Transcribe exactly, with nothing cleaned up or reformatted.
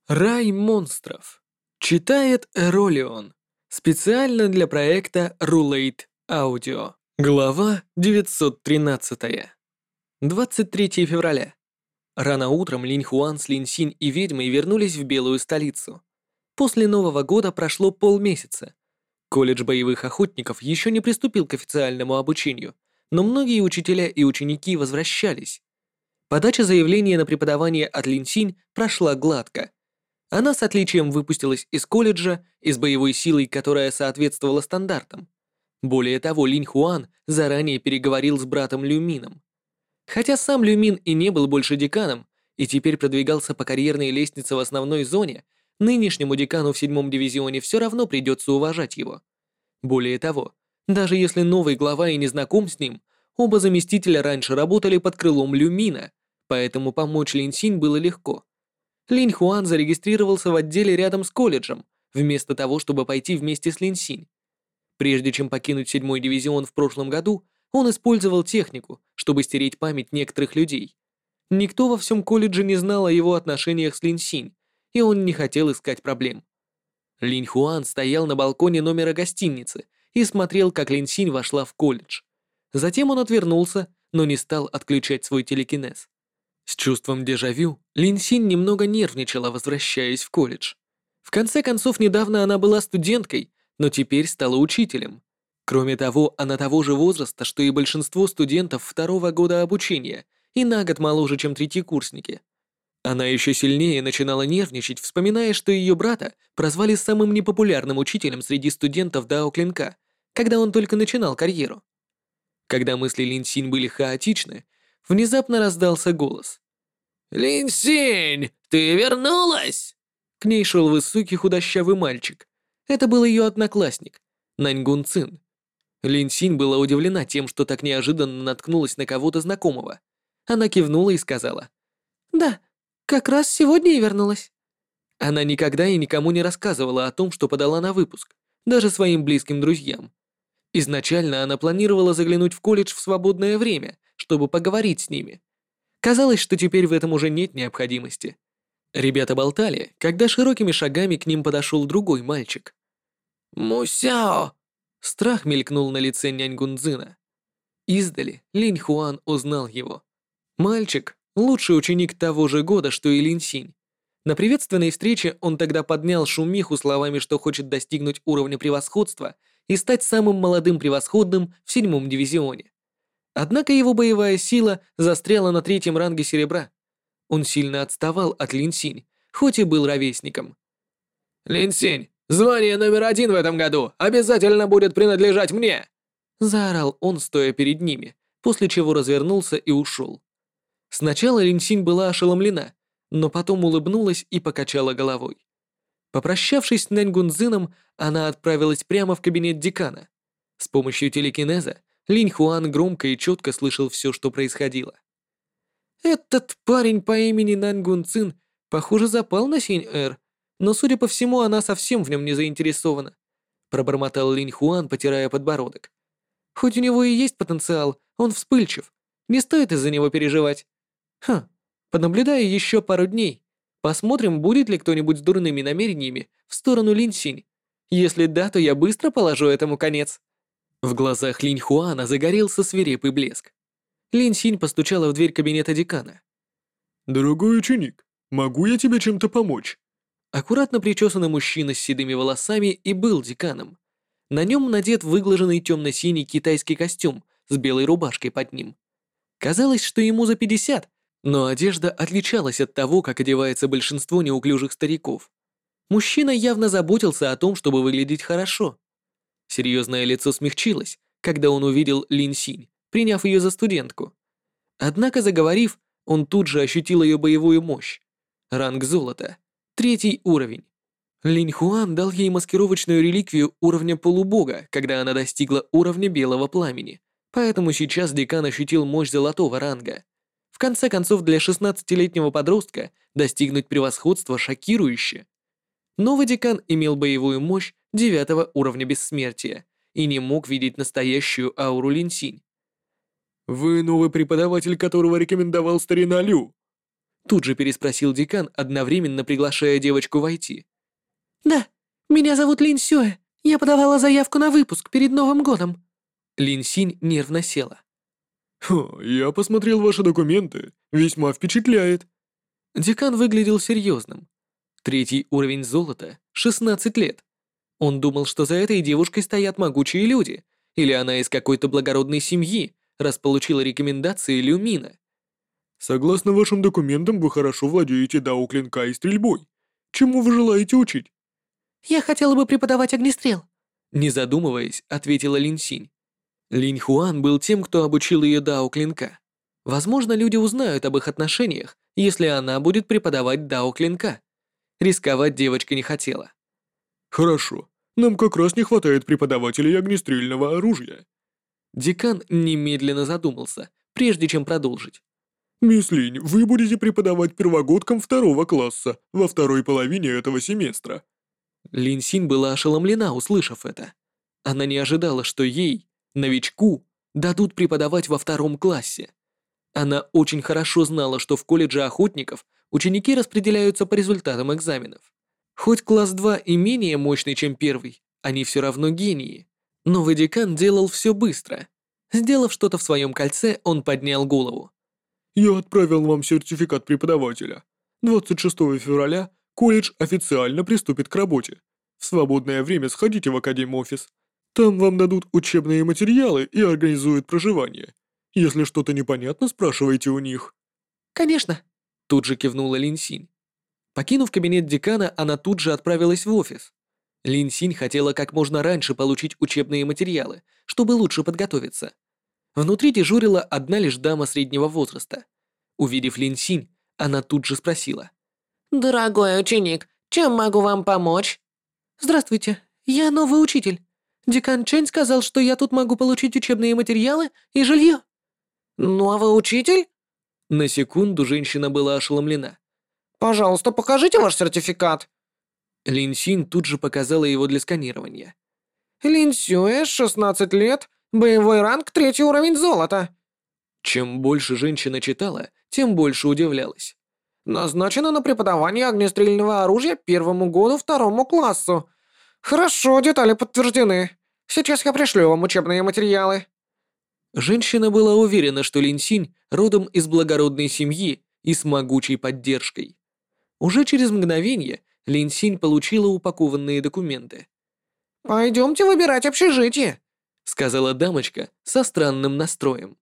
Рай монстров. Читает Эролион. Специально для проекта Rulate Audio. Глава девятьсот тринадцать. двадцать третьего февраля. Рано утром Линь Хуан с Линь Синь и ведьмой вернулись в Белую столицу. После Нового года прошло полмесяца. Колледж боевых охотников еще не приступил к официальному обучению, но многие учителя и ученики возвращались. Подача заявления на преподавание от Линь Синь прошла гладко. Она с отличием выпустилась из колледжа и с боевой силой, которая соответствовала стандартам. Более того, Линь Хуан заранее переговорил с братом Люмином. Хотя сам Люмин и не был больше деканом, и теперь продвигался по карьерной лестнице в основной зоне, нынешнему декану в седьмом дивизионе все равно придется уважать его. Более того, даже если новый глава и не знаком с ним, оба заместителя раньше работали под крылом Люмина, поэтому помочь Линь Синь было легко. Линь Хуан зарегистрировался в отделе рядом с колледжем, вместо того, чтобы пойти вместе с Линь Синь. Прежде чем покинуть седьмой дивизион в прошлом году, он использовал технику, чтобы стереть память некоторых людей. Никто во всем колледже не знал о его отношениях с Линь Синь, и он не хотел искать проблем. Линь Хуан стоял на балконе номера гостиницы и смотрел, как Линь Синь вошла в колледж. Затем он отвернулся, но не стал отключать свой телекинез. С чувством дежавю Линь Синь немного нервничала, возвращаясь в колледж. В конце концов, недавно она была студенткой, но теперь стала учителем. Кроме того, она того же возраста, что и большинство студентов второго года обучения, и на год моложе, чем третьекурсники. Она еще сильнее начинала нервничать, вспоминая, что ее брата прозвали самым непопулярным учителем среди студентов Дао Клинка, когда он только начинал карьеру. Когда мысли Линь Синь были хаотичны, внезапно раздался голос. «Линь Синь, ты вернулась?» К ней шел высокий худощавый мальчик. Это был ее одноклассник, Наньгун Цин. Линь Синь была удивлена тем, что так неожиданно наткнулась на кого-то знакомого. Она кивнула и сказала. «Да, как раз сегодня и вернулась». Она никогда и никому не рассказывала о том, что подала на выпуск, даже своим близким друзьям. Изначально она планировала заглянуть в колледж в свободное время, чтобы поговорить с ними. Казалось, что теперь в этом уже нет необходимости. Ребята болтали, когда широкими шагами к ним подошел другой мальчик. «Мусяо!» Страх мелькнул на лице нянь Гунзина. Издали Линь Хуан узнал его. Мальчик — лучший ученик того же года, что и Линь Синь. На приветственной встрече он тогда поднял шумиху словами, что хочет достигнуть уровня превосходства и стать самым молодым превосходным в седьмом дивизионе. Однако его боевая сила застряла на третьем ранге серебра. Он сильно отставал от Линь Синь, хоть и был ровесником. «Линь Синь, звание номер один в этом году обязательно будет принадлежать мне!» Заорал он, стоя перед ними, после чего развернулся и ушел. Сначала Линь Синь была ошеломлена, но потом улыбнулась и покачала головой. Попрощавшись с Нэнь Гунзином, она отправилась прямо в кабинет декана. С помощью телекинеза Линь Хуан громко и четко слышал все, что происходило. Этот парень по имени Нань Гунцин, похоже, запал на Синь-Эр, но, судя по всему, она совсем в нем не заинтересована. Пробормотал Линь Хуан, потирая подбородок. Хоть у него и есть потенциал, он вспыльчив. Не стоит из-за него переживать. Хм, понаблюдаю еще пару дней. Посмотрим, будет ли кто-нибудь с дурными намерениями в сторону Линь Синь. Если да, то я быстро положу этому конец. В глазах Линь Хуана загорелся свирепый блеск. Линь Синь постучала в дверь кабинета декана. «Дорогой ученик, могу я тебе чем-то помочь?» Аккуратно причесанный мужчина с седыми волосами и был деканом. На нем надет выглаженный темно-синий китайский костюм с белой рубашкой под ним. Казалось, что ему за пятьдесят, но одежда отличалась от того, как одевается большинство неуклюжих стариков. Мужчина явно заботился о том, чтобы выглядеть хорошо. Серьезное лицо смягчилось, когда он увидел Линь Синь, приняв ее за студентку. Однако, заговорив, он тут же ощутил ее боевую мощь. Ранг золота. Третий уровень. Линь Хуан дал ей маскировочную реликвию уровня полубога, когда она достигла уровня белого пламени, поэтому сейчас декан ощутил мощь золотого ранга. В конце концов, для шестнадцатилетнего подростка достигнуть превосходства шокирующе. Новый декан имел боевую мощь девятого уровня бессмертия и не мог видеть настоящую ауру Линь Синь. «Вы новый преподаватель, которого рекомендовал старина Лю?» Тут же переспросил декан, одновременно приглашая девочку войти. Да, меня зовут Лин Сюэ. Я подавала заявку на выпуск перед Новым годом. Лин Синь нервно села. Хо, я посмотрел ваши документы. Весьма впечатляет. Декан выглядел серьезным. Третий уровень золота, шестнадцать лет. Он думал, что за этой девушкой стоят могучие люди, или она из какой-то благородной семьи, раз получила рекомендации Люмина. Согласно вашим документам, вы хорошо владеете дао клинка и стрельбой. Чему вы желаете учить? Я хотела бы преподавать огнестрел. Не задумываясь, ответила Лин Синь. Линь Хуан был тем, кто обучил ее дао клинка. Возможно, люди узнают об их отношениях, если она будет преподавать дао клинка. Рисковать девочка не хотела. Хорошо. Нам как раз не хватает преподавателей огнестрельного оружия. Декан немедленно задумался, прежде чем продолжить. Мисс Линь, вы будете преподавать первогодкам второго класса во второй половине этого семестра. Лин Синь была ошеломлена, услышав это. Она не ожидала, что ей, новичку, дадут преподавать во втором классе. Она очень хорошо знала, что в колледже охотников ученики распределяются по результатам экзаменов. Хоть класс два и менее мощный, чем первый, они все равно гении. Новый декан делал все быстро. Сделав что-то в своем кольце, он поднял голову. Я отправил вам сертификат преподавателя. двадцать шестого февраля колледж официально приступит к работе. В свободное время сходите в академ-офис. Там вам дадут учебные материалы и организуют проживание. Если что-то непонятно, спрашивайте у них. Конечно. Тут же кивнула Лин Синь. Покинув кабинет декана, она тут же отправилась в офис. Лин Синь хотела как можно раньше получить учебные материалы, чтобы лучше подготовиться. Внутри дежурила одна лишь дама среднего возраста. Увидев Лин Синь, она тут же спросила. Дорогой ученик, чем могу вам помочь? Здравствуйте, я новый учитель. Декан Чэнь сказал, что я тут могу получить учебные материалы и жилье. Новый учитель? На секунду женщина была ошеломлена. Пожалуйста, покажите ваш сертификат. Лин Синь тут же показала его для сканирования. Лин Сюэ, шестнадцать лет, боевой ранг, третий уровень золота. Чем больше женщина читала, тем больше удивлялась. Назначена на преподавание огнестрельного оружия первому году второму классу. Хорошо, детали подтверждены. Сейчас я пришлю вам учебные материалы. Женщина была уверена, что Лин Синь родом из благородной семьи и с могучей поддержкой. Уже через мгновение Лин Синь получила упакованные документы. «Пойдемте выбирать общежитие», — сказала дамочка со странным настроем.